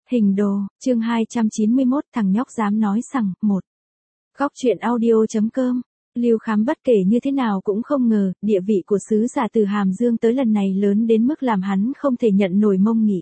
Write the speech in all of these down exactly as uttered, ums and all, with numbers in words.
Hình đồ, chương hai trăm chín mươi mốt, thằng nhóc dám nói sằng, một. Góc truyện audio.com. Lưu Khám bất kể như thế nào cũng không ngờ, địa vị của sứ giả từ Hàm Dương tới lần này lớn đến mức làm hắn không thể nhận nổi Mông Nghị.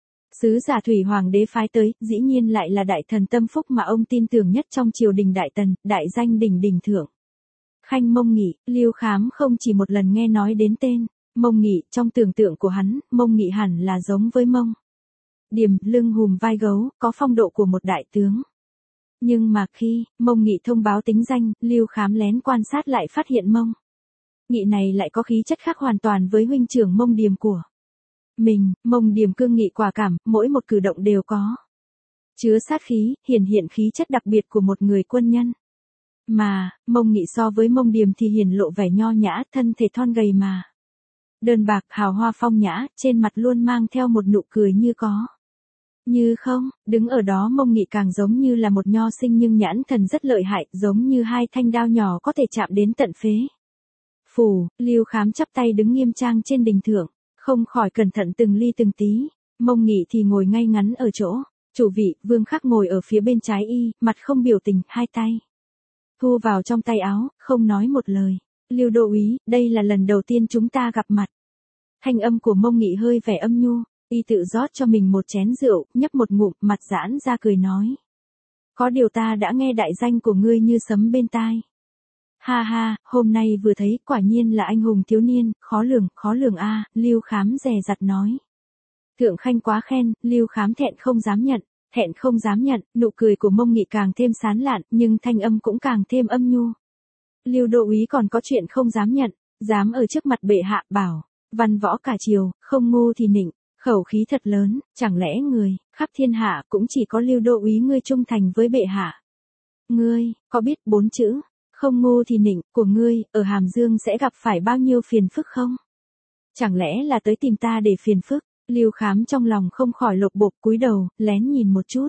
Sứ giả Thủy Hoàng đế phái tới, dĩ nhiên lại là đại thần tâm phúc mà ông tin tưởng nhất trong triều đình Đại Tần, đại danh đình đình thượng. Khanh Mông Nghị, Lưu Khám không chỉ một lần nghe nói đến tên Mông Nghị, trong tưởng tượng của hắn, Mông Nghị hẳn là giống với Mông Điềm, lưng hùm vai gấu, có phong độ của một đại tướng. Nhưng mà khi Mông Nghị thông báo tính danh, Lưu Khám lén quan sát lại phát hiện Mông Nghị này lại có khí chất khác hoàn toàn với huynh trưởng Mông Điềm của mình. Mông Điềm cương nghị quả cảm, mỗi một cử động đều có chứa sát khí, hiển hiện khí chất đặc biệt của một người quân nhân. Mà, Mông Nghị so với Mông Điềm thì hiển lộ vẻ nho nhã, thân thể thon gầy mà đơn bạc, hào hoa phong nhã, trên mặt luôn mang theo một nụ cười như có như không. Đứng ở đó Mông Nghị càng giống như là một nho sinh nhưng nhãn thần rất lợi hại, giống như hai thanh đao nhỏ có thể chạm đến tận phế phủ. Lưu Khám chắp tay đứng nghiêm trang trên đình thượng, không khỏi cẩn thận từng ly từng tí. Mông Nghị thì ngồi ngay ngắn ở chỗ chủ vị, Vương Khắc ngồi ở phía bên trái y, mặt không biểu tình, hai tay thu vào trong tay áo, không nói một lời. Lưu đô úy, đây là lần đầu tiên chúng ta gặp mặt. Thanh âm của Mông Nghị hơi vẻ âm nhu, y tự rót cho mình một chén rượu, nhấp một ngụm, mặt giãn ra cười nói. Có điều ta đã nghe đại danh của ngươi như sấm bên tai. Ha ha, hôm nay vừa thấy, quả nhiên là anh hùng thiếu niên, khó lường, khó lường a. Lưu Khám dè dặt nói. Thượng khanh quá khen, Lưu Khám thẹn không dám nhận, thẹn không dám nhận. Nụ cười của Mông Nghị càng thêm sán lạn, nhưng thanh âm cũng càng thêm âm nhu. Lưu đô úy còn có chuyện không dám nhận, dám ở trước mặt bệ hạ bảo, văn võ cả triều, không ngu thì nịnh, khẩu khí thật lớn, chẳng lẽ người khắp thiên hạ cũng chỉ có Lưu đô úy ngươi trung thành với bệ hạ? Ngươi có biết bốn chữ không ngu thì nịnh của ngươi ở Hàm Dương sẽ gặp phải bao nhiêu phiền phức không? Chẳng lẽ là tới tìm ta để phiền phức? Lưu Khám trong lòng không khỏi lột bột, cúi đầu lén nhìn một chút.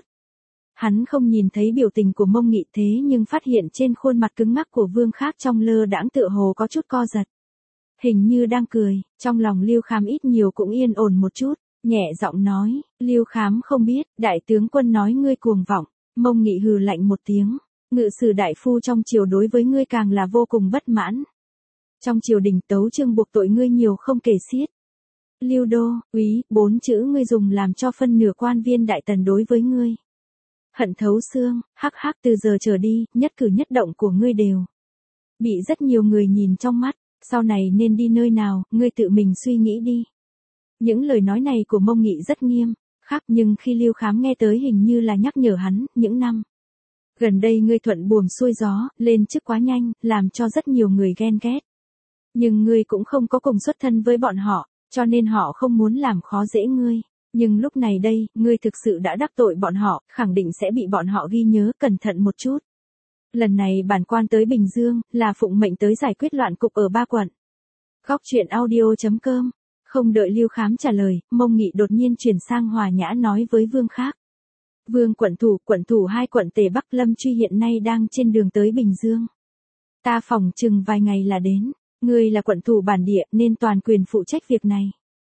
Hắn không nhìn thấy biểu tình của Mông Nghị, thế nhưng phát hiện trên khuôn mặt cứng ngắc của Vương Khắc trong lơ đãng tựa hồ có chút co giật. Hình như đang cười, trong lòng Lưu Khám ít nhiều cũng yên ổn một chút, nhẹ giọng nói, Lưu Khám không biết, đại tướng quân nói ngươi cuồng vọng. Mông Nghị hừ lạnh một tiếng, ngự sử đại phu trong triều đối với ngươi càng là vô cùng bất mãn. Trong triều đình tấu chương buộc tội ngươi nhiều không kể xiết. Lưu đô úy, bốn chữ ngươi dùng làm cho phân nửa quan viên Đại Tần đối với ngươi hận thấu xương. Hắc hắc, từ giờ trở đi, nhất cử nhất động của ngươi đều bị rất nhiều người nhìn trong mắt, sau này nên đi nơi nào, ngươi tự mình suy nghĩ đi. Những lời nói này của Mông Nghị rất nghiêm khắc, nhưng khi Lưu Khám nghe tới hình như là nhắc nhở hắn, những năm gần đây ngươi thuận buồm xuôi gió, lên chức quá nhanh, làm cho rất nhiều người ghen ghét. Nhưng ngươi cũng không có cùng xuất thân với bọn họ, cho nên họ không muốn làm khó dễ ngươi. Nhưng lúc này đây, ngươi thực sự đã đắc tội bọn họ, khẳng định sẽ bị bọn họ ghi nhớ, cẩn thận một chút. Lần này bản quan tới Bình Dương, là phụng mệnh tới giải quyết loạn cục ở ba quận. Góc truyện audio.com. Không đợi Lưu Khám trả lời, Mông Nghị đột nhiên chuyển sang hòa nhã nói với Vương Khắc. Vương quận thủ, quận thủ hai quận Tề Bắc Lâm Truy hiện nay đang trên đường tới Bình Dương. Ta phỏng chừng vài ngày là đến. Ngươi là quận thủ bản địa nên toàn quyền phụ trách việc này.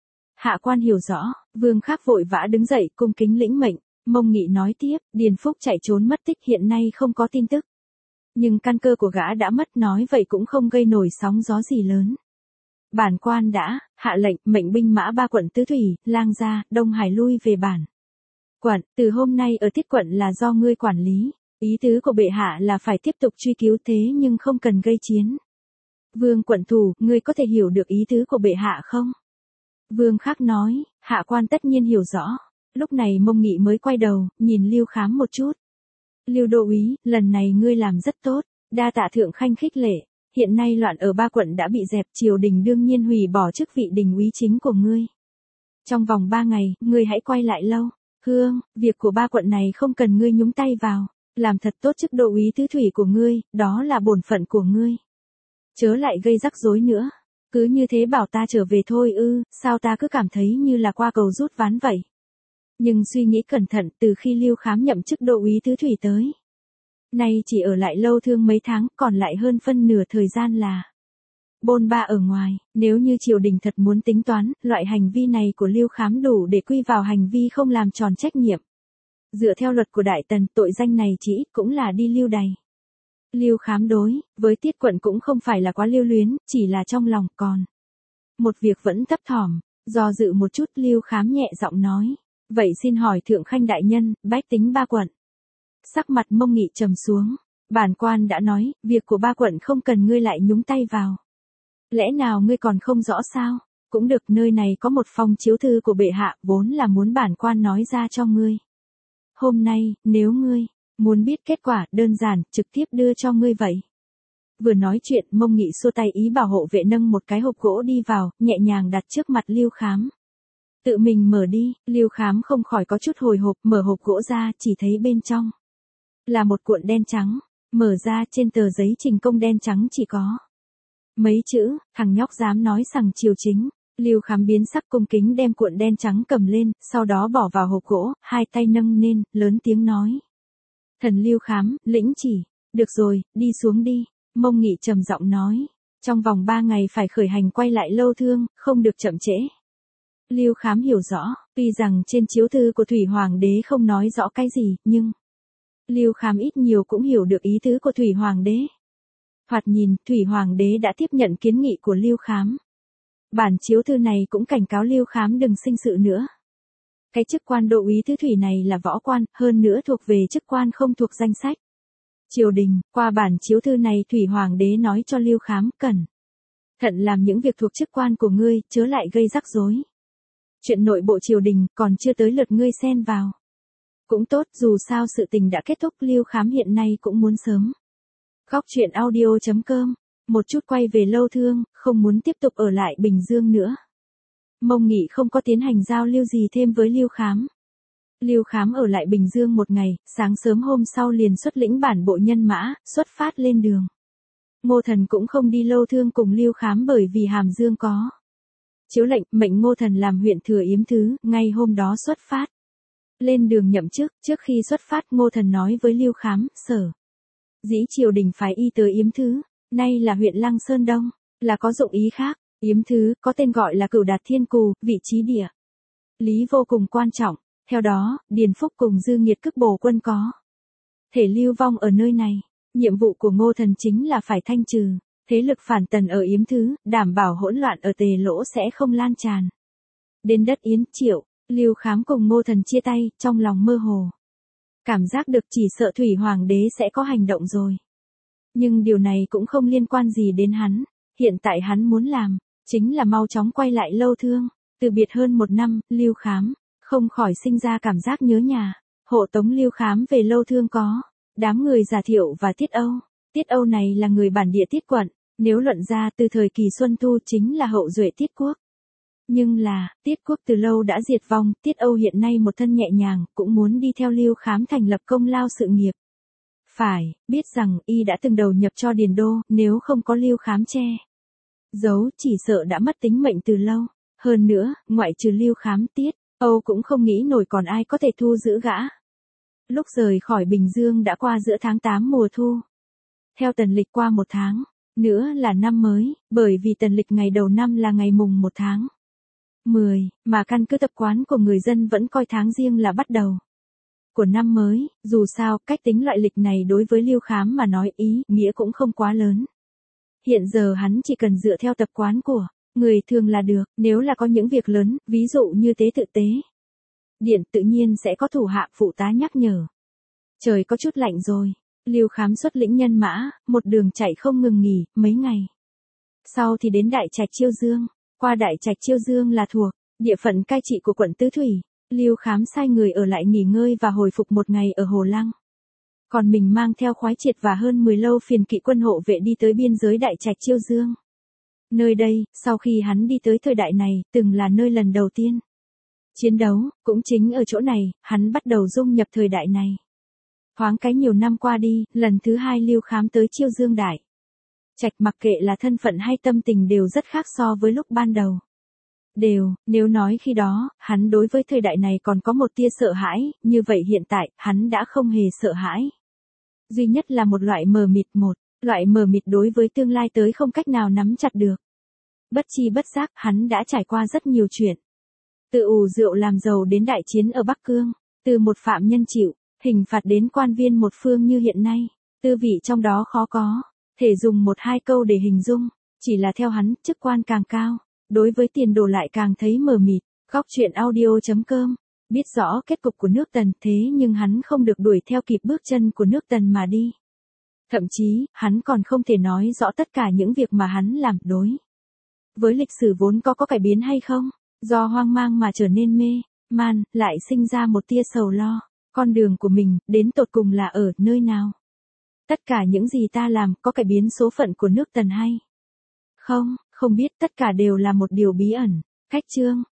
Hạ quan hiểu rõ. Vương Khắc vội vã đứng dậy cung kính lĩnh mệnh. Mông Nghị nói tiếp, Điền Phúc chạy trốn mất tích, hiện nay không có tin tức. Nhưng căn cơ của gã đã mất, nói vậy cũng không gây nổi sóng gió gì lớn. Bản quan đã hạ lệnh mệnh binh mã ba quận Tứ Thủy, Lang Gia, Đông Hải lui về bản quận, từ hôm nay ở Tiết quận là do ngươi quản lý. Ý tứ của bệ hạ là phải tiếp tục truy cứu, thế nhưng không cần gây chiến. Vương quận thủ, ngươi có thể hiểu được ý tứ của bệ hạ không? Vương Khắc nói, hạ quan tất nhiên hiểu rõ. Lúc này Mông Nghị mới quay đầu, nhìn Lưu Khám một chút. Lưu đô úy, lần này ngươi làm rất tốt, đa tạ thượng khanh khích lệ. Hiện nay loạn ở ba quận đã bị dẹp, triều đình đương nhiên hủy bỏ chức vị đình úy chính của ngươi. Trong vòng ba ngày, ngươi hãy quay lại Lâu Hương, việc của ba quận này không cần ngươi nhúng tay vào, làm thật tốt chức đô úy tứ thủy của ngươi, đó là bổn phận của ngươi. Chớ lại gây rắc rối nữa. Cứ như thế bảo ta trở về thôi ư, sao ta cứ cảm thấy như là qua cầu rút ván vậy. Nhưng suy nghĩ cẩn thận, từ khi Lưu Khám nhậm chức đô úy tứ thủy tới nay chỉ ở lại Lâu Thương mấy tháng, còn lại hơn phân nửa thời gian là bôn ba ở ngoài. Nếu như triều đình thật muốn tính toán, loại hành vi này của Lưu Khám đủ để quy vào hành vi không làm tròn trách nhiệm. Dựa theo luật của Đại Tần, tội danh này chỉ cũng là đi lưu đày. Lưu Khám đối với Tiết Quận cũng không phải là quá lưu luyến, chỉ là trong lòng còn một việc vẫn thấp thỏm, do dự một chút Lưu Khám nhẹ giọng nói, vậy xin hỏi thượng khanh đại nhân, bách tính ba quận. Sắc mặt Mông Nghị trầm xuống, bản quan đã nói, việc của ba quận không cần ngươi lại nhúng tay vào. Lẽ nào ngươi còn không rõ sao? Cũng được, nơi này có một phong chiếu thư của bệ hạ, vốn là muốn bản quan nói ra cho ngươi. Hôm nay, nếu ngươi muốn biết kết quả, đơn giản, trực tiếp đưa cho ngươi vậy. Vừa nói chuyện, Mông Nghị xua tay ý bảo hộ vệ nâng một cái hộp gỗ đi vào, nhẹ nhàng đặt trước mặt Lưu Khám. Tự mình mở đi, Lưu Khám không khỏi có chút hồi hộp, mở hộp gỗ ra, chỉ thấy bên trong là một cuộn đen trắng, mở ra trên tờ giấy trình công đen trắng chỉ có mấy chữ, thằng nhóc dám nói sằng triều chính. Lưu Khám biến sắc cung kính đem cuộn đen trắng cầm lên, sau đó bỏ vào hộp gỗ, hai tay nâng lên, lớn tiếng nói. Thần Lưu Khám, lĩnh chỉ, được rồi, đi xuống đi, Mông Nghị trầm giọng nói. Trong vòng ba ngày phải khởi hành quay lại Lâu Thương, không được chậm trễ. Lưu Khám hiểu rõ, tuy rằng trên chiếu thư của Thủy Hoàng đế không nói rõ cái gì, nhưng Lưu Khám ít nhiều cũng hiểu được ý tứ của Thủy Hoàng đế. Thoạt nhìn, Thủy Hoàng đế đã tiếp nhận kiến nghị của Lưu Khám. Bản chiếu thư này cũng cảnh cáo Lưu Khám đừng sinh sự nữa. Cái chức quan đô úy thứ thủy này là võ quan, hơn nữa thuộc về chức quan không thuộc danh sách triều đình. Qua bản chiếu thư này Thủy Hoàng đế nói cho Lưu Khám cẩn thận làm những việc thuộc chức quan của ngươi, chớ lại gây rắc rối. Chuyện nội bộ triều đình còn chưa tới lượt ngươi xen vào. Cũng tốt, dù sao sự tình đã kết thúc, Lưu Khám hiện nay cũng muốn sớm. Góc truyện audio chấm com, một chút quay về Lâu Thương, không muốn tiếp tục ở lại Bình Dương nữa. Mông Nghị không có tiến hành giao lưu gì thêm với Lưu Khám. Lưu Khám ở lại Bình Dương một ngày, sáng sớm hôm sau liền xuất lĩnh bản bộ nhân mã, xuất phát lên đường. Ngô Thần cũng không đi Lâu Thương cùng Lưu Khám bởi vì Hàm Dương có chiếu lệnh, mệnh Ngô Thần làm huyện thừa yếm thứ, ngay hôm đó xuất phát. Lên đường nhậm chức, trước khi xuất phát Ngô Thần nói với Lưu Khám, sở dĩ triều đình phái y tới yếm thứ, nay là huyện Lăng Sơn Đông, là có dụng ý khác. Yếm thứ, có tên gọi là Cửu Đạt Thiên Cù, vị trí địa lý vô cùng quan trọng. Theo đó, Điền Phúc cùng Dư Nghiệt cức bổ quân có thể lưu vong ở nơi này. Nhiệm vụ của Ngô Thần chính là phải thanh trừ thế lực phản tần ở Yếm thứ, đảm bảo hỗn loạn ở Tề Lỗ sẽ không lan tràn đến đất Yến Triệu. Lưu Khám cùng Ngô Thần chia tay, trong lòng mơ hồ cảm giác được chỉ sợ Thủy Hoàng đế sẽ có hành động rồi. Nhưng điều này cũng không liên quan gì đến hắn. Hiện tại hắn muốn làm chính là mau chóng quay lại Lâu Thương. Từ biệt hơn một năm, Lưu Khám không khỏi sinh ra cảm giác nhớ nhà. Hộ tống Lưu Khám về Lâu Thương có đám người Giả Thiệu và Tiết Âu. Tiết Âu này là người bản địa Tiết quận, nếu luận ra từ thời kỳ Xuân Thu chính là hậu duệ Tiết quốc. Nhưng là, Tiết quốc từ lâu đã diệt vong, Tiết Âu hiện nay một thân nhẹ nhàng, cũng muốn đi theo Lưu Khám thành lập công lao sự nghiệp. Phải, biết rằng y đã từng đầu nhập cho Điền Đô, nếu không có Lưu Khám che giấu, chỉ sợ đã mất tính mệnh từ lâu. Hơn nữa, ngoại trừ Lưu Khám, Tiết Âu cũng không nghĩ nổi còn ai có thể thu giữ gã. Lúc rời khỏi Bình Dương đã qua giữa tháng tám mùa thu. Theo tần lịch qua một tháng nữa là năm mới, bởi vì tần lịch ngày đầu năm là ngày mùng một tháng mười, mà căn cứ tập quán của người dân vẫn coi tháng riêng là bắt đầu của năm mới. Dù sao, cách tính loại lịch này đối với Lưu Khám mà nói ý nghĩa cũng không quá lớn. Hiện giờ hắn chỉ cần dựa theo tập quán của người thường là được. Nếu là có những việc lớn, ví dụ như tế tự tế điện, tự nhiên sẽ có thủ hạ phụ tá nhắc nhở. Trời có chút lạnh rồi. Lưu Khám xuất lĩnh nhân mã, một đường chạy không ngừng nghỉ, mấy ngày sau thì đến Đại Trạch Chiêu Dương. Qua Đại Trạch Chiêu Dương là thuộc địa phận cai trị của quận Tứ Thủy. Lưu Khám sai người ở lại nghỉ ngơi và hồi phục một ngày ở Hồ Lăng. Còn mình mang theo khoái triệt và hơn mười lâu phiền kỵ quân hộ vệ đi tới biên giới Đại Trạch Chiêu Dương. Nơi đây, sau khi hắn đi tới thời đại này, từng là nơi lần đầu tiên chiến đấu, cũng chính ở chỗ này, hắn bắt đầu dung nhập thời đại này. Thoáng cái nhiều năm qua đi, lần thứ hai Lưu Khám tới Chiêu Dương Đại Trạch, mặc kệ là thân phận hay tâm tình đều rất khác so với lúc ban đầu. Đều, nếu nói khi đó, hắn đối với thời đại này còn có một tia sợ hãi, như vậy hiện tại, hắn đã không hề sợ hãi. Duy nhất là một loại mờ mịt, một loại mờ mịt đối với tương lai tới không cách nào nắm chặt được. Bất chi bất giác, hắn đã trải qua rất nhiều chuyện. Từ ủ rượu làm giàu đến đại chiến ở Bắc Cương, Từ một phạm nhân chịu hình phạt đến quan viên một phương như hiện nay, tư vị trong đó khó có thể dùng một hai câu để hình dung, chỉ là theo hắn, chức quan càng cao, đối với tiền đồ lại càng thấy mờ mịt. Góc truyện audio.com, biết rõ kết cục của nước Tần, thế nhưng hắn không được đuổi theo kịp bước chân của nước Tần mà đi. Thậm chí, hắn còn không thể nói rõ tất cả những việc mà hắn làm đối với lịch sử vốn có có cải biến hay không, do hoang mang mà trở nên mê man, lại sinh ra một tia sầu lo, con đường của mình, đến tột cùng là ở nơi nào? Tất cả những gì ta làm có cải biến số phận của nước Tần hay không? Không biết, tất cả đều là một điều bí ẩn. Cách chương